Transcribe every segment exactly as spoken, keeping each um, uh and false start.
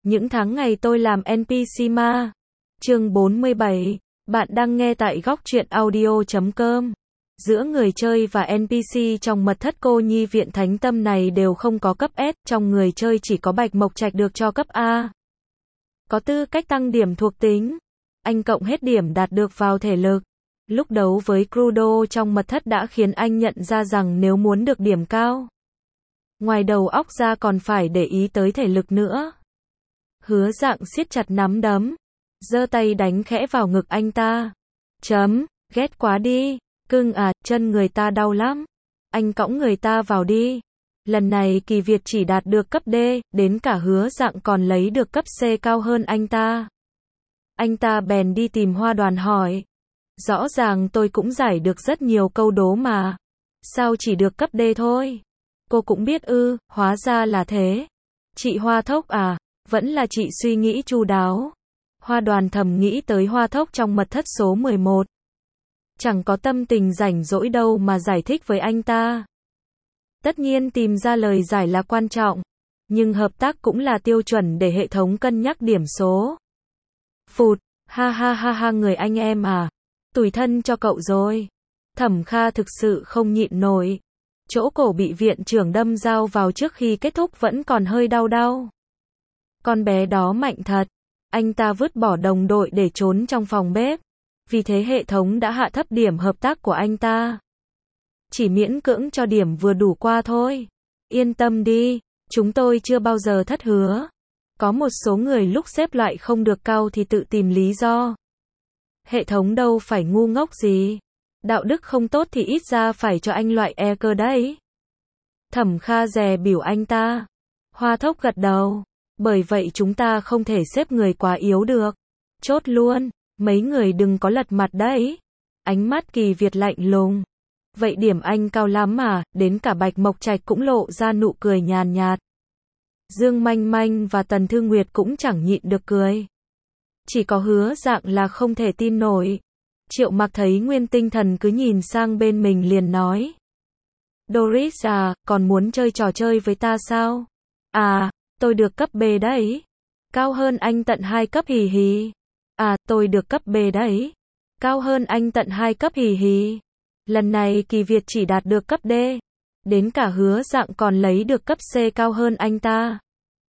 Những tháng ngày tôi làm en pê xê ma. Chương bốn mươi bảy. Bạn đang nghe tại góc truyện audio chấm com. Giữa người chơi và en pê xê trong mật thất cô nhi viện thánh tâm này đều không có cấp S, trong người chơi chỉ có Bạch Mộc Trạch được cho cấp A. Có tư cách tăng điểm thuộc tính. Anh cộng hết điểm đạt được vào thể lực. Lúc đấu với Crudo trong mật thất đã khiến anh nhận ra rằng nếu muốn được điểm cao, ngoài đầu óc ra còn phải để ý tới thể lực nữa. Hứa Dạng siết chặt nắm đấm, giơ tay đánh khẽ vào ngực anh ta. Chấm, ghét quá đi, cưng à, chân người ta đau lắm. Anh cõng người ta vào đi. Lần này Kỳ Việt chỉ đạt được cấp D, đến cả Hứa Dạng còn lấy được cấp C cao hơn anh ta. Anh ta bèn đi tìm Hoa Đoàn hỏi. Rõ ràng tôi cũng giải được rất nhiều câu đố mà. Sao chỉ được cấp D thôi? Cô cũng biết ư, hóa ra là thế. Chị Hoa Thốc à, vẫn là chị suy nghĩ chu đáo. Hoa Đoàn thầm nghĩ tới Hoa Thốc trong mật thất số mười một. Chẳng có tâm tình rảnh rỗi đâu mà giải thích với anh ta. Tất nhiên tìm ra lời giải là quan trọng, nhưng hợp tác cũng là tiêu chuẩn để hệ thống cân nhắc điểm số. Phụt, ha ha ha ha người anh em à, tủi thân cho cậu rồi. Thẩm Kha thực sự không nhịn nổi. Chỗ cổ bị viện trưởng đâm dao vào trước khi kết thúc vẫn còn hơi đau đau. Con bé đó mạnh thật. Anh ta vứt bỏ đồng đội để trốn trong phòng bếp. Vì thế hệ thống đã hạ thấp điểm hợp tác của anh ta. Chỉ miễn cưỡng cho điểm vừa đủ qua thôi. Yên tâm đi, chúng tôi chưa bao giờ thất hứa. Có một số người lúc xếp loại không được cao thì tự tìm lý do. Hệ thống đâu phải ngu ngốc gì. Đạo đức không tốt thì ít ra phải cho anh loại E cơ đấy. Thẩm Kha dè biểu anh ta. Hoa Thốc gật đầu. Bởi vậy chúng ta không thể xếp người quá yếu được. Chốt luôn, mấy người đừng có lật mặt đấy. Ánh mắt Kỳ Việt lạnh lùng. Vậy điểm anh cao lắm mà, đến cả Bạch Mộc Trạch cũng lộ ra nụ cười nhàn nhạt. Dương Manh Manh và Tần Thư Nguyệt cũng chẳng nhịn được cười. Chỉ có Hứa Dạng là không thể tin nổi. Triệu Mặc thấy Nguyên Tinh Thần cứ nhìn sang bên mình liền nói. Doris à, còn muốn chơi trò chơi với ta sao? À, tôi được cấp B đấy. Cao hơn anh tận hai cấp hì hì. À, tôi được cấp B đấy. Cao hơn anh tận hai cấp hì hì. Lần này Kỳ Việt chỉ đạt được cấp D. Đến cả Hứa Dạng còn lấy được cấp C cao hơn anh ta.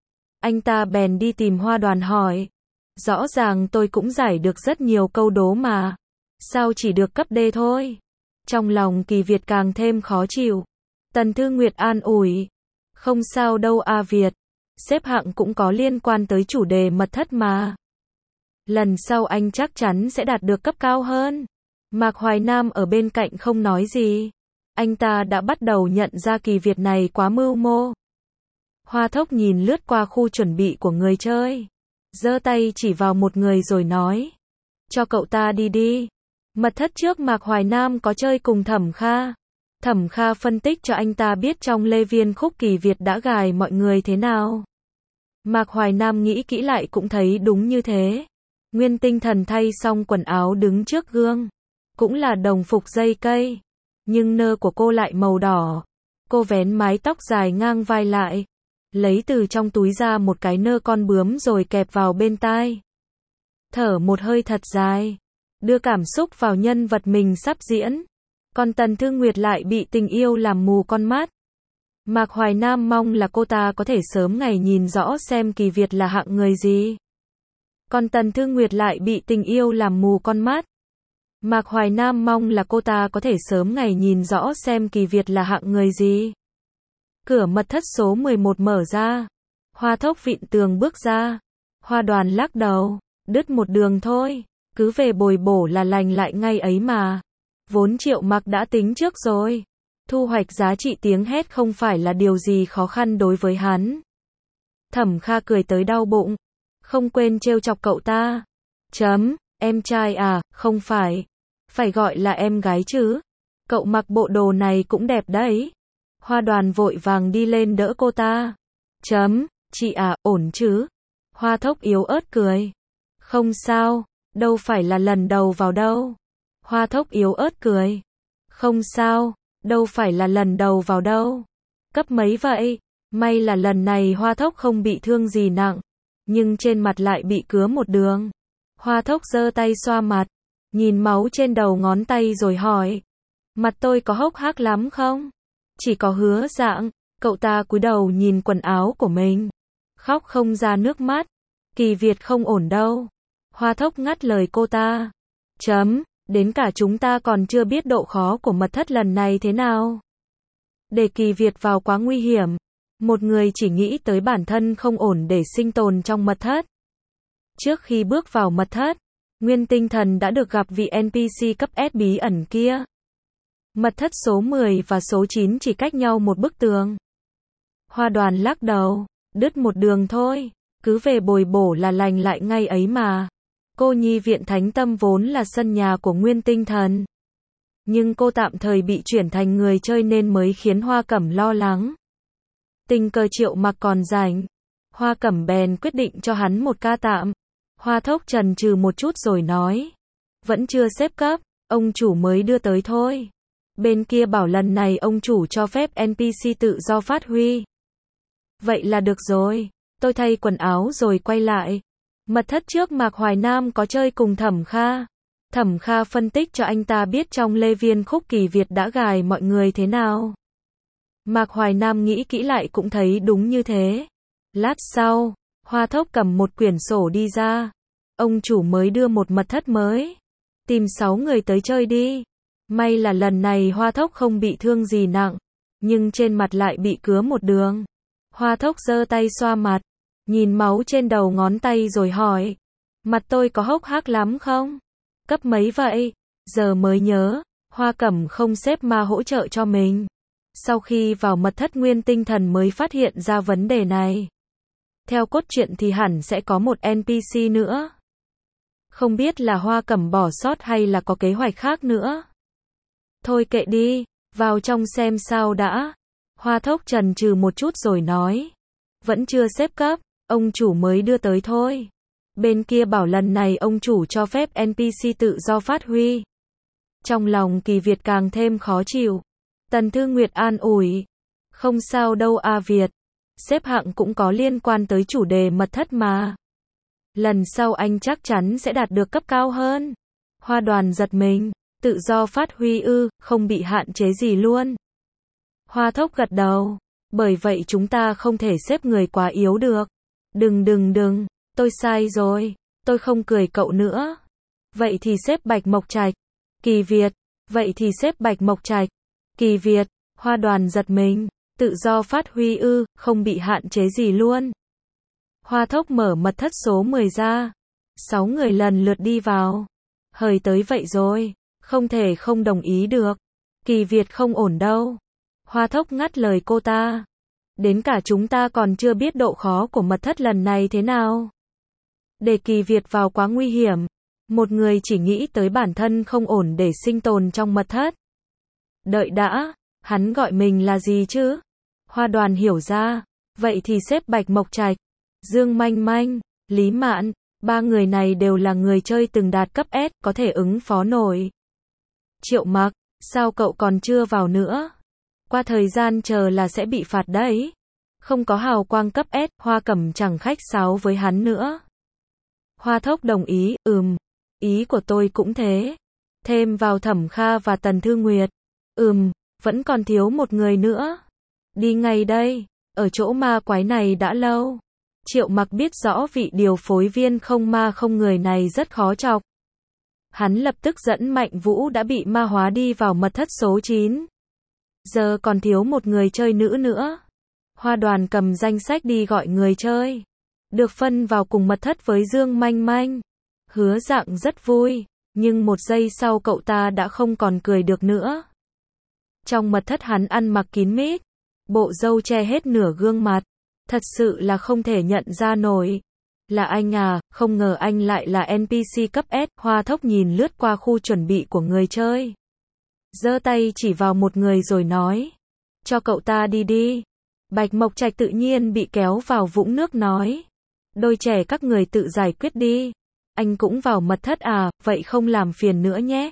Anh ta bèn đi tìm Hoa Đoàn hỏi. Rõ ràng tôi cũng giải được rất nhiều câu đố mà. Sao chỉ được cấp D thôi? Trong lòng Kỳ Việt càng thêm khó chịu. Tần Thư Nguyệt an ủi. Không sao đâu A Việt. Xếp hạng cũng có liên quan tới chủ đề mật thất mà. Lần sau anh chắc chắn sẽ đạt được cấp cao hơn. Mạc Hoài Nam ở bên cạnh không nói gì. Anh ta đã bắt đầu nhận ra Kỳ Việt này quá mưu mô. Hoa Thốc nhìn lướt qua khu chuẩn bị của người chơi. Giơ tay chỉ vào một người rồi nói. Cho cậu ta đi đi. Mật thất trước Mạc Hoài Nam có chơi cùng Thẩm Kha. Thẩm Kha phân tích cho anh ta biết trong Lê Viên Khúc Kỳ Việt đã gài mọi người thế nào. Mạc Hoài Nam nghĩ kỹ lại cũng thấy đúng như thế. Nguyên Tinh Thần thay xong quần áo đứng trước gương. Cũng là đồng phục dây cây. Nhưng nơ của cô lại màu đỏ. Cô vén mái tóc dài ngang vai lại. Lấy từ trong túi ra một cái nơ con bướm rồi kẹp vào bên tai. Thở một hơi thật dài. Đưa cảm xúc vào nhân vật mình sắp diễn. Còn Tần Thư Nguyệt lại bị tình yêu làm mù con mắt. Mạc Hoài Nam mong là cô ta có thể sớm ngày nhìn rõ xem Kỳ Việt là hạng người gì. Còn Tần Thư Nguyệt lại bị tình yêu làm mù con mắt. Mạc Hoài Nam mong là cô ta có thể sớm ngày nhìn rõ xem Kỳ Việt là hạng người gì. Cửa mật thất số mười một mở ra. Hoa Thốc vịn tường bước ra. Hoa Đoàn lắc đầu. Đứt một đường thôi. Cứ về bồi bổ là lành lại ngay ấy mà. Vốn Triệu Mặc đã tính trước rồi. Thu hoạch giá trị tiếng hét không phải là điều gì khó khăn đối với hắn. Thẩm Kha cười tới đau bụng. Không quên trêu chọc cậu ta. Chấm, em trai à, không phải. Phải gọi là em gái chứ. Cậu mặc bộ đồ này cũng đẹp đấy. Hoa Đoàn vội vàng đi lên đỡ cô ta. Chấm, chị à, ổn chứ? Hoa Thốc yếu ớt cười. Không sao, đâu phải là lần đầu vào đâu. Hoa Thốc yếu ớt cười. Không sao, đâu phải là lần đầu vào đâu. Cấp mấy vậy? May là lần này Hoa Thốc không bị thương gì nặng. nhưng trên mặt lại bị cứa một đường. Hoa Thốc giơ tay xoa mặt, nhìn máu trên đầu ngón tay rồi hỏi. Mặt tôi có hốc hác lắm không? Chỉ có Hứa Dạng. Cậu ta cúi đầu nhìn quần áo của mình, khóc không ra nước mắt. Kỳ Việt không ổn đâu. Hoa Thốc ngắt lời cô ta. Chấm, đến cả chúng ta còn chưa biết độ khó của mật thất lần này thế nào. Để Kỳ Việt vào quá nguy hiểm. Một người chỉ nghĩ tới bản thân không ổn để sinh tồn trong mật thất. Trước khi bước vào mật thất, Nguyên Tinh Thần đã được gặp vị en pê xê cấp S bí ẩn kia. Mật thất số mười và số chín chỉ cách nhau một bức tường. Hoa Đoàn lắc đầu, đứt một đường thôi, cứ về bồi bổ là lành lại ngay ấy mà. Cô nhi viện Thánh Tâm vốn là sân nhà của Nguyên Tinh Thần. Nhưng cô tạm thời bị chuyển thành người chơi nên mới khiến Hoa Cẩm lo lắng. Tình cờ Triệu Mặc còn rảnh, Hoa Cẩm bèn quyết định cho hắn một ca tạm. Hoa Thốc chần chừ một chút rồi nói. Vẫn chưa xếp cấp, ông chủ mới đưa tới thôi. Bên kia bảo lần này ông chủ cho phép en pê xê tự do phát huy. Vậy là được rồi, tôi thay quần áo rồi quay lại. Mật thất trước Mạc Hoài Nam có chơi cùng Thẩm Kha. Thẩm Kha phân tích cho anh ta biết trong Lê Viên Khúc Kỳ Việt đã gài mọi người thế nào. Mạc Hoài Nam nghĩ kỹ lại cũng thấy đúng như thế. Lát sau, Hoa Thốc cầm một quyển sổ đi ra. Ông chủ mới đưa một mật thất mới. Tìm sáu người tới chơi đi. May là lần này Hoa Thốc không bị thương gì nặng, nhưng trên mặt lại bị cứa một đường. Hoa Thốc giơ tay xoa mặt, nhìn máu trên đầu ngón tay rồi hỏi. Mặt tôi có hốc hác lắm không? Cấp mấy vậy? Giờ mới nhớ, Hoa Cẩm không xếp ma hỗ trợ cho mình. Sau khi vào mật thất Nguyên Tinh Thần mới phát hiện ra vấn đề này. Theo cốt truyện thì hẳn sẽ có một en pê xê nữa. Không biết là Hoa Cẩm bỏ sót hay là có kế hoạch khác nữa. Thôi kệ đi, vào trong xem sao đã. Hoa Thốc chần chừ một chút rồi nói. Vẫn chưa xếp cấp, ông chủ mới đưa tới thôi. Bên kia bảo lần này ông chủ cho phép en pê xê tự do phát huy. Trong lòng Kỳ Việt càng thêm khó chịu. Tần Thư Nguyệt an ủi. Không sao đâu a Việt. Xếp hạng cũng có liên quan tới chủ đề mật thất mà. Lần sau anh chắc chắn sẽ đạt được cấp cao hơn. Hoa Đoàn giật mình. Tự do phát huy ư, không bị hạn chế gì luôn. Hoa Thốc gật đầu. Bởi vậy chúng ta không thể xếp người quá yếu được. Đừng đừng đừng, tôi sai rồi. Tôi không cười cậu nữa. Vậy thì xếp Bạch Mộc Trạch. Kỳ Việt. Vậy thì xếp Bạch Mộc Trạch. Kỳ Việt. Hoa Đoàn giật mình. Tự do phát huy ư, không bị hạn chế gì luôn. Hoa Thốc mở mật thất số mười ra. Sáu người lần lượt đi vào. Hời tới vậy rồi. Không thể không đồng ý được. Kỳ Việt không ổn đâu. Hoa Thốc ngắt lời cô ta. Đến cả chúng ta còn chưa biết độ khó của mật thất lần này thế nào. Để Kỳ Việt vào quá nguy hiểm. Một người chỉ nghĩ tới bản thân không ổn để sinh tồn trong mật thất. Đợi đã, hắn gọi mình là gì chứ? Hoa Đoàn hiểu ra. Vậy thì xếp Bạch Mộc Trạch, Dương Manh Manh, Lý Mạn. Ba người này đều là người chơi từng đạt cấp S, có thể ứng phó nổi. Triệu Mặc, sao cậu còn chưa vào nữa? Qua thời gian chờ là sẽ bị phạt đấy. Không có hào quang cấp S, Hoa Cẩm chẳng khách sáo với hắn nữa. Hoa Thốc đồng ý, ừm, ý của tôi cũng thế. Thêm vào Thẩm Kha và Tần Thư Nguyệt. Ừm, vẫn còn thiếu một người nữa. Đi ngay đây, ở chỗ ma quái này đã lâu. Triệu Mặc biết rõ vị điều phối viên không ma không người này rất khó chọc. Hắn lập tức dẫn Mạnh Vũ đã bị ma hóa đi vào mật thất số chín. Giờ còn thiếu một người chơi nữ nữa. Hoa Đoàn cầm danh sách đi gọi người chơi. Được phân vào cùng mật thất với Dương Manh Manh. Hứa Dạng rất vui, nhưng một giây sau cậu ta đã không còn cười được nữa. Trong mật thất hắn ăn mặc kín mít, bộ râu che hết nửa gương mặt. Thật sự là không thể nhận ra nổi. Là anh à, không ngờ anh lại là en pê xê cấp S. Hoa Thốc nhìn lướt qua khu chuẩn bị của người chơi. Giơ tay chỉ vào một người rồi nói. Cho cậu ta đi đi. Bạch Mộc Trạch tự nhiên bị kéo vào vũng nước nói. Đôi trẻ các người tự giải quyết đi. Anh cũng vào mật thất à, vậy không làm phiền nữa nhé.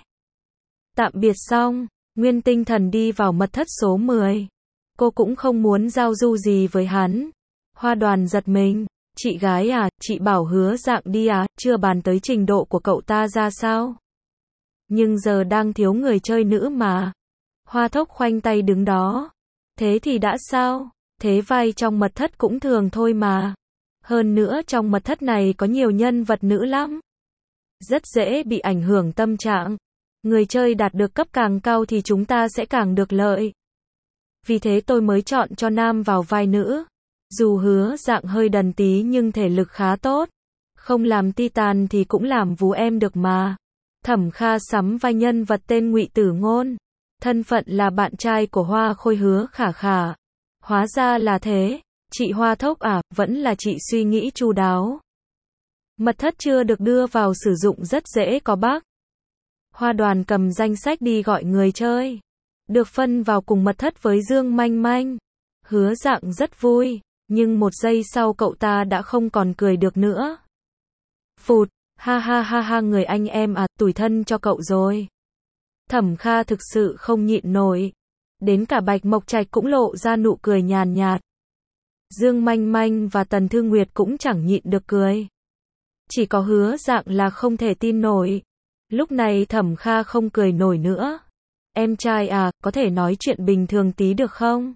Tạm biệt xong, Nguyên Tinh Thần đi vào mật thất số mười. Cô cũng không muốn giao du gì với hắn. Hoa Đoàn giật mình. Chị gái à, chị bảo hứa dạng đi à, chưa bàn tới trình độ của cậu ta ra sao. Nhưng giờ đang thiếu người chơi nữ mà. Hoa Thốc khoanh tay đứng đó. Thế thì đã sao? Thế vai trong mật thất cũng thường thôi mà. Hơn nữa trong mật thất này có nhiều nhân vật nữ lắm. Rất dễ bị ảnh hưởng tâm trạng. Người chơi đạt được cấp càng cao thì chúng ta sẽ càng được lợi. Vì thế tôi mới chọn cho nam vào vai nữ. Dù hứa dạng hơi đần tí nhưng thể lực khá tốt. Không làm Titan thì cũng làm vú em được mà. Thẩm Kha sắm vai nhân vật tên Ngụy Tử Ngôn. Thân phận là bạn trai của Hoa Khôi Hứa Khả Khả. Hóa ra là thế. Chị Hoa Thốc à, vẫn là chị suy nghĩ chu đáo. Mật thất chưa được đưa vào sử dụng rất dễ có bug. Hoa Đoàn cầm danh sách đi gọi người chơi. Được phân vào cùng mật thất với Dương Manh Manh. Hứa dạng rất vui. Nhưng một giây sau cậu ta đã không còn cười được nữa. Phụt, ha ha ha ha người anh em à, tủi thân cho cậu rồi. Thẩm Kha thực sự không nhịn nổi. Đến cả Bạch Mộc Trạch cũng lộ ra nụ cười nhàn nhạt. Dương Manh Manh và Tần Thư Nguyệt cũng chẳng nhịn được cười. Chỉ có hứa dạng là không thể tin nổi. Lúc này Thẩm Kha không cười nổi nữa. Em trai à, có thể nói chuyện bình thường tí được không?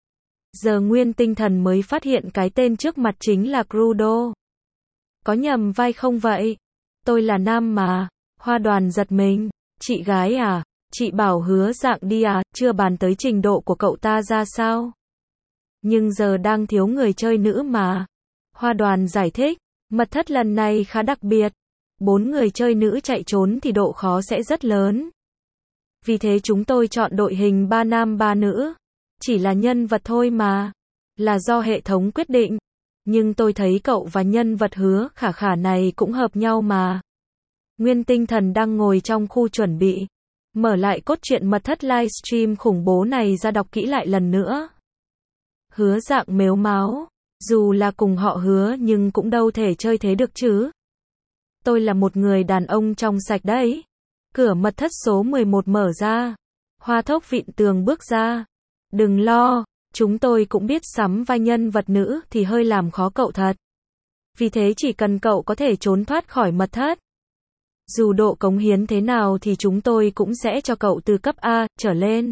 Giờ Nguyên Tinh Thần mới phát hiện cái tên trước mặt chính là Crudo. Có nhầm vai không vậy? Tôi là nam mà. Hoa Đoàn giật mình. Chị gái à, chị bảo hứa dạng đi à, chưa bàn tới trình độ của cậu ta ra sao. Nhưng giờ đang thiếu người chơi nữ mà. Hoa Đoàn giải thích, mật thất lần này khá đặc biệt. Bốn người chơi nữ chạy trốn thì độ khó sẽ rất lớn. Vì thế chúng tôi chọn đội hình ba nam ba nữ. Chỉ là nhân vật thôi mà. Là do hệ thống quyết định. Nhưng tôi thấy cậu và nhân vật Hứa Khả Khả này cũng hợp nhau mà. Nguyên Tinh Thần đang ngồi trong khu chuẩn bị. Mở lại cốt truyện mật thất livestream khủng bố này ra đọc kỹ lại lần nữa. Hứa dạng mếu máo. Dù là cùng họ Hứa nhưng cũng đâu thể chơi thế được chứ. Tôi là một người đàn ông trong sạch đấy. Cửa mật thất số mười một mở ra. Hoa Thốc vịn tường bước ra. Đừng lo, chúng tôi cũng biết sắm vai nhân vật nữ thì hơi làm khó cậu thật. Vì thế chỉ cần cậu có thể trốn thoát khỏi mật thất. Dù độ cống hiến thế nào thì chúng tôi cũng sẽ cho cậu từ cấp A trở lên.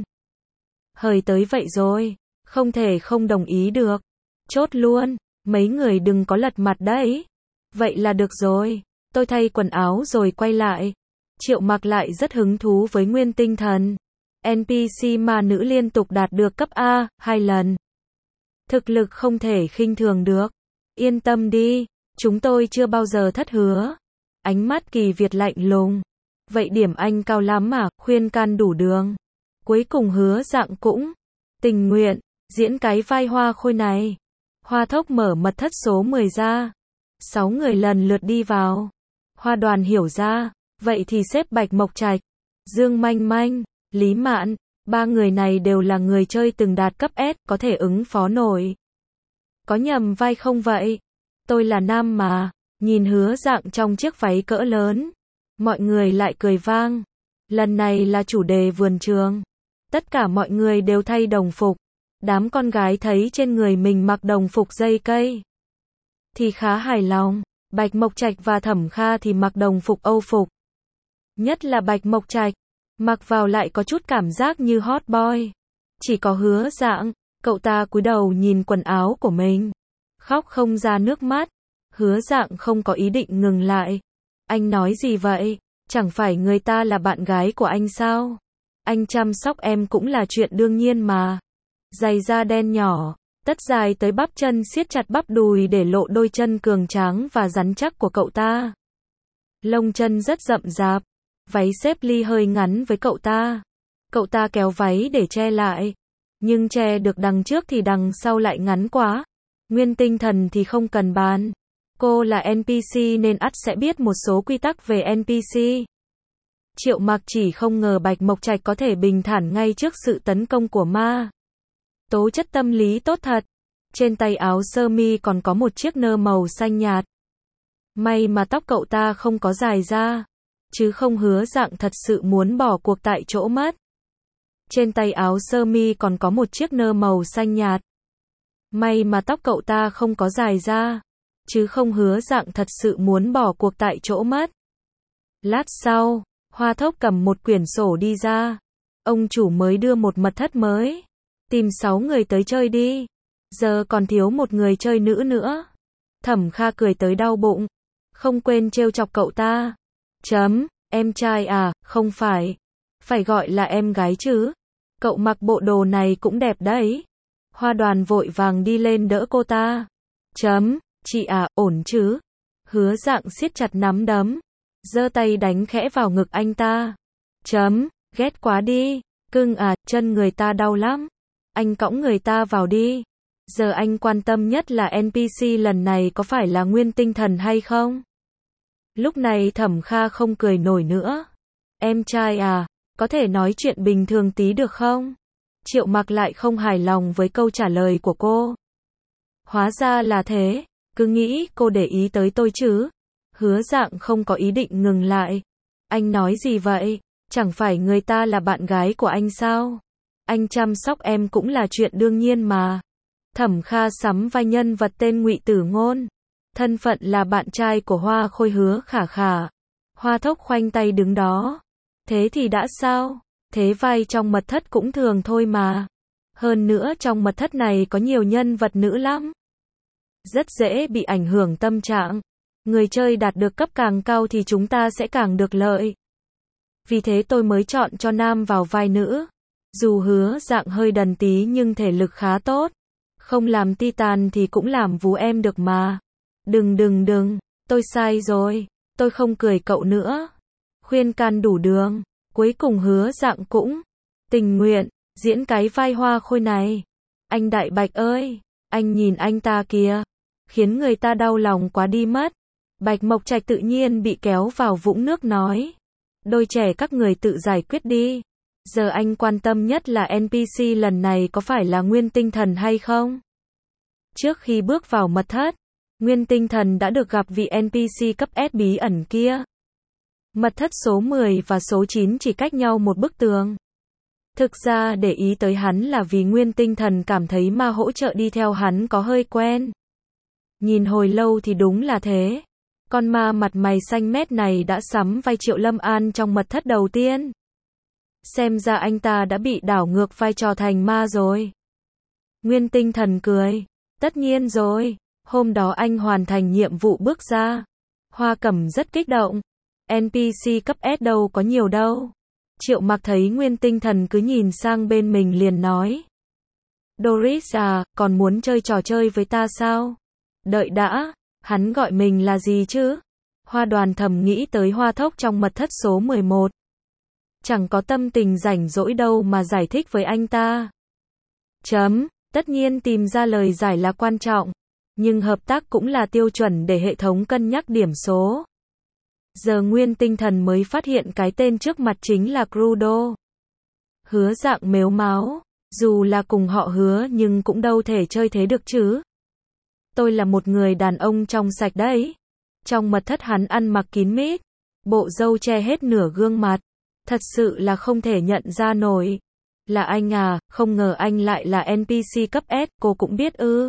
Hời tới vậy rồi, không thể không đồng ý được. Chốt luôn, mấy người đừng có lật mặt đấy. Vậy là được rồi, tôi thay quần áo rồi quay lại. Triệu Mặc lại rất hứng thú với Nguyên Tinh Thần. en pê xê ma nữ liên tục đạt được cấp A, hai lần. Thực lực không thể khinh thường được. Yên tâm đi, chúng tôi chưa bao giờ thất hứa. Ánh mắt Kỳ Việt lạnh lùng. Vậy điểm anh cao lắm mà, khuyên can đủ đường. Cuối cùng hứa dạng cũng tình nguyện, diễn cái vai Hoa Khôi này. Hoa Thốc mở mật thất số mười ra. Sáu người lần lượt đi vào. Hoa Đoàn hiểu ra, vậy thì xếp Bạch Mộc Trạch, Dương Manh Manh, Lý Mạn, ba người này đều là người chơi từng đạt cấp S, có thể ứng phó nổi. Có nhầm vai không vậy? Tôi là nam mà. Nhìn hứa dạng trong chiếc váy cỡ lớn. Mọi người lại cười vang. Lần này là chủ đề vườn trường. Tất cả mọi người đều thay đồng phục. Đám con gái thấy trên người mình mặc đồng phục dây cây thì khá hài lòng. Bạch Mộc Trạch và Thẩm Kha thì mặc đồng phục Âu phục. Nhất là Bạch Mộc Trạch, mặc vào lại có chút cảm giác như hot boy. Chỉ có hứa dạng, cậu ta cúi đầu nhìn quần áo của mình. Khóc không ra nước mắt. Hứa dạng không có ý định ngừng lại. Anh nói gì vậy? Chẳng phải người ta là bạn gái của anh sao? Anh chăm sóc em cũng là chuyện đương nhiên mà. Giày da đen nhỏ, tất dài tới bắp chân siết chặt bắp đùi để lộ đôi chân cường tráng và rắn chắc của cậu ta. Lông chân rất rậm rạp. Váy xếp ly hơi ngắn với cậu ta. Cậu ta kéo váy để che lại. Nhưng che được đằng trước thì đằng sau lại ngắn quá. Nguyên Tinh Thần thì không cần bàn. Cô là en pê xê nên ắt sẽ biết một số quy tắc về en pê xê. Triệu Mặc chỉ không ngờ Bạch Mộc Trạch có thể bình thản ngay trước sự tấn công của ma. Tố chất tâm lý tốt thật. Trên tay áo sơ mi còn có một chiếc nơ màu xanh nhạt. May mà tóc cậu ta không có dài ra. Chứ không hứa dạng thật sự muốn bỏ cuộc tại chỗ mất. Trên tay áo sơ mi còn có một chiếc nơ màu xanh nhạt. May mà tóc cậu ta không có dài ra. chứ không hứa dạng thật sự muốn bỏ cuộc tại chỗ mất. Lát sau, Hoa Thốc cầm một quyển sổ đi ra. Ông chủ mới đưa một mật thất mới. Tìm sáu người tới chơi đi. Giờ còn thiếu một người chơi nữ nữa. Thẩm Kha cười tới đau bụng. Không quên trêu chọc cậu ta. Chấm, em trai à, không phải. Phải gọi là em gái chứ. Cậu mặc bộ đồ này cũng đẹp đấy. Hoa Đoàn vội vàng đi lên đỡ cô ta. Chấm, chị à, ổn chứ. Hứa dạng siết chặt nắm đấm. Giơ tay đánh khẽ vào ngực anh ta. Chấm, ghét quá đi. Cưng à, chân người ta đau lắm. Anh cõng người ta vào đi. Giờ anh quan tâm nhất là en pê xê lần này có phải là Nguyên Tinh Thần hay không? Lúc này Thẩm Kha không cười nổi nữa. Em trai à, có thể nói chuyện bình thường tí được không? Triệu Mặc lại không hài lòng với câu trả lời của cô. Hóa ra là thế, cứ nghĩ cô để ý tới tôi chứ. Hứa dạng không có ý định ngừng lại. Anh nói gì vậy? Chẳng phải người ta là bạn gái của anh sao? Anh chăm sóc em cũng là chuyện đương nhiên mà. Thẩm Kha sắm vai nhân vật tên Ngụy Tử Ngôn. Thân phận là bạn trai của Hoa Khôi Hứa Khả Khả. Hoa Thốc khoanh tay đứng đó. Thế thì đã sao? Thế vai trong mật thất cũng thường thôi mà. Hơn nữa trong mật thất này có nhiều nhân vật nữ lắm. Rất dễ bị ảnh hưởng tâm trạng. Người chơi đạt được cấp càng cao thì chúng ta sẽ càng được lợi. Vì thế tôi mới chọn cho nam vào vai nữ. Dù Hứa dạng hơi đần tí nhưng thể lực khá tốt. Không làm Titan thì cũng làm vú em được mà. Đừng đừng đừng, tôi sai rồi. Tôi không cười cậu nữa. Khuyên can đủ đường. Cuối cùng Hứa dạng cũng tình nguyện diễn cái vai Hoa Khôi này. Anh Đại Bạch ơi, anh nhìn anh ta kìa. Khiến người ta đau lòng quá đi mất. Bạch Mộc Trạch tự nhiên bị kéo vào vũng nước nói. Đôi trẻ các người tự giải quyết đi. Giờ anh quan tâm nhất là en pê xê lần này có phải là Nguyên Tinh Thần hay không? Trước khi bước vào mật thất, Nguyên Tinh Thần đã được gặp vị en pê xê cấp S bí ẩn kia. Mật thất số mười và số chín chỉ cách nhau một bức tường. Thực ra để ý tới hắn là vì Nguyên Tinh Thần cảm thấy ma hỗ trợ đi theo hắn có hơi quen. Nhìn hồi lâu thì đúng là thế. Con ma mặt mày xanh mét này đã sắm vai Triệu Lâm An trong mật thất đầu tiên. Xem ra anh ta đã bị đảo ngược vai trò thành ma rồi. Nguyên Tinh Thần cười. Tất nhiên rồi. Hôm đó anh hoàn thành nhiệm vụ bước ra. Hoa Cẩm rất kích động. en pê xê cấp S đâu có nhiều đâu. Triệu Mặc thấy Nguyên Tinh Thần cứ nhìn sang bên mình liền nói. Doris à, còn muốn chơi trò chơi với ta sao? Đợi đã, hắn gọi mình là gì chứ? Hoa Đoàn thầm nghĩ tới Hoa Thốc trong mật thất số mười một. Chẳng có tâm tình rảnh rỗi đâu mà giải thích với anh ta. Chấm, tất nhiên tìm ra lời giải là quan trọng. Nhưng hợp tác cũng là tiêu chuẩn để hệ thống cân nhắc điểm số. Giờ Nguyên Tinh Thần mới phát hiện cái tên trước mặt chính là Crudo. Hứa dạng mếu máo. Dù là cùng họ Hứa nhưng cũng đâu thể chơi thế được chứ. Tôi là một người đàn ông trong sạch đấy. Trong mật thất hắn ăn mặc kín mít. Bộ râu che hết nửa gương mặt. Thật sự là không thể nhận ra nổi. Là anh à, không ngờ anh lại là en pê xê cấp S, cô cũng biết ư.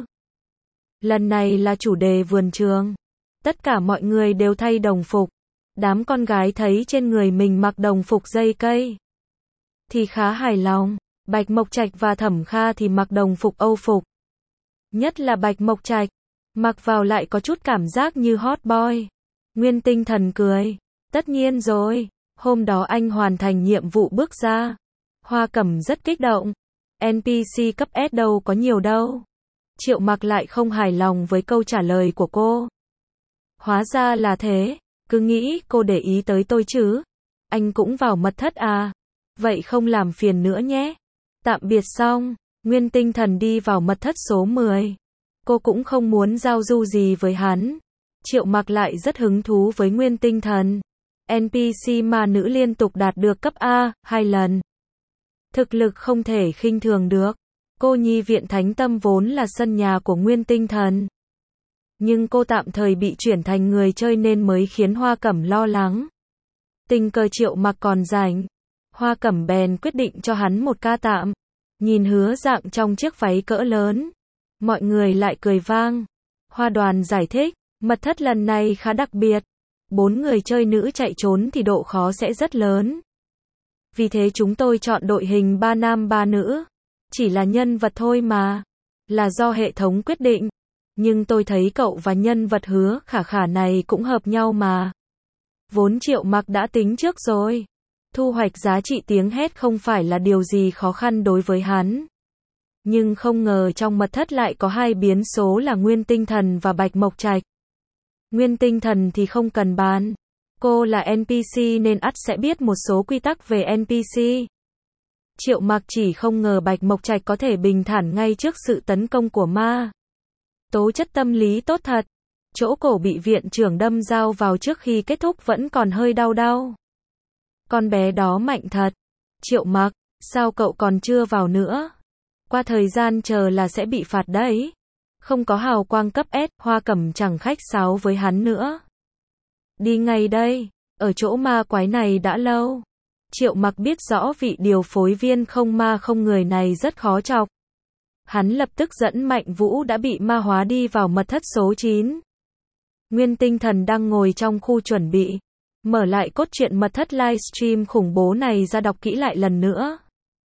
Lần này là chủ đề vườn trường. Tất cả mọi người đều thay đồng phục. Đám con gái thấy trên người mình mặc đồng phục dây cây thì khá hài lòng. Bạch Mộc Trạch và Thẩm Kha thì mặc đồng phục Âu phục. Nhất là Bạch Mộc Trạch, mặc vào lại có chút cảm giác như hot boy. Nguyên Tinh Thần cười. Tất nhiên rồi, hôm đó anh hoàn thành nhiệm vụ bước ra. Hoa Cẩm rất kích động. en pê xê cấp S đâu có nhiều đâu. Triệu Mặc lại không hài lòng với câu trả lời của cô. Hóa ra là thế, cứ nghĩ cô để ý tới tôi chứ. Anh cũng vào mật thất à? Vậy không làm phiền nữa nhé. Tạm biệt xong, Nguyên Tinh Thần đi vào mật thất số mười. Cô cũng không muốn giao du gì với hắn. Triệu Mặc lại rất hứng thú với Nguyên Tinh Thần. en pê xê ma nữ liên tục đạt được cấp A, hai lần. Thực lực không thể khinh thường được. Cô nhi viện Thánh Tâm vốn là sân nhà của Nguyên Tinh Thần. Nhưng cô tạm thời bị chuyển thành người chơi nên mới khiến Hoa Cẩm lo lắng. Tình cờ Triệu Mặc còn rảnh. Hoa Cẩm bèn quyết định cho hắn một ca tạm. Nhìn Hứa dạng trong chiếc váy cỡ lớn. Mọi người lại cười vang. Hoa Đoàn giải thích. Mật thất lần này khá đặc biệt. Bốn người chơi nữ chạy trốn thì độ khó sẽ rất lớn. Vì thế chúng tôi chọn đội hình ba nam ba nữ. Chỉ là nhân vật thôi mà. Là do hệ thống quyết định. Nhưng tôi thấy cậu và nhân vật Hứa Khả Khả này cũng hợp nhau mà. Vốn Triệu Mặc đã tính trước rồi. Thu hoạch giá trị tiếng hét không phải là điều gì khó khăn đối với hắn. Nhưng không ngờ trong mật thất lại có hai biến số là Nguyên Tinh Thần và Bạch Mộc Trạch. Nguyên Tinh Thần thì không cần bàn. Cô là en pê xê nên ắt sẽ biết một số quy tắc về en pê xê. Triệu Mặc chỉ không ngờ Bạch Mộc Trạch có thể bình thản ngay trước sự tấn công của ma. Tố chất tâm lý tốt thật. Chỗ cổ bị viện trưởng đâm dao vào trước khi kết thúc vẫn còn hơi đau đau. Con bé đó mạnh thật. Triệu Mặc, sao cậu còn chưa vào nữa? Qua thời gian chờ là sẽ bị phạt đấy. Không có hào quang cấp S, Hoa Cẩm chẳng khách sáo với hắn nữa. Đi ngay đây, ở chỗ ma quái này đã lâu. Triệu Mặc biết rõ vị điều phối viên không ma không người này rất khó chọc. Hắn lập tức dẫn Mạnh Vũ đã bị ma hóa đi vào mật thất số chín. Nguyên Tinh Thần đang ngồi trong khu chuẩn bị. Mở lại cốt truyện mật thất livestream khủng bố này ra đọc kỹ lại lần nữa.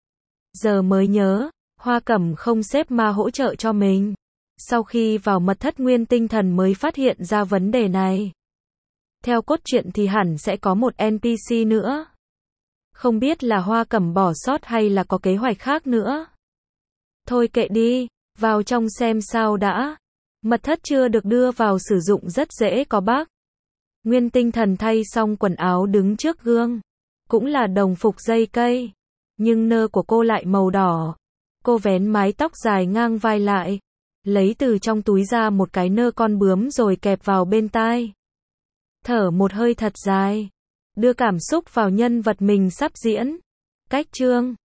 Giờ mới nhớ, Hoa Cẩm không xếp ma hỗ trợ cho mình. Sau khi vào mật thất Nguyên Tinh Thần mới phát hiện ra vấn đề này. Theo cốt truyện thì hẳn sẽ có một en pê xê nữa. Không biết là Hoa Cẩm bỏ sót hay là có kế hoạch khác nữa. Thôi kệ đi, vào trong xem sao đã. Mật thất chưa được đưa vào sử dụng rất dễ có bug. Nguyên Tinh Thần thay xong quần áo đứng trước gương. Cũng là đồng phục dây cây. Nhưng nơ của cô lại màu đỏ. Cô vén mái tóc dài ngang vai lại. Lấy từ trong túi ra một cái nơ con bướm rồi kẹp vào bên tai. Thở một hơi thật dài. Đưa cảm xúc vào nhân vật mình sắp diễn. Cách chương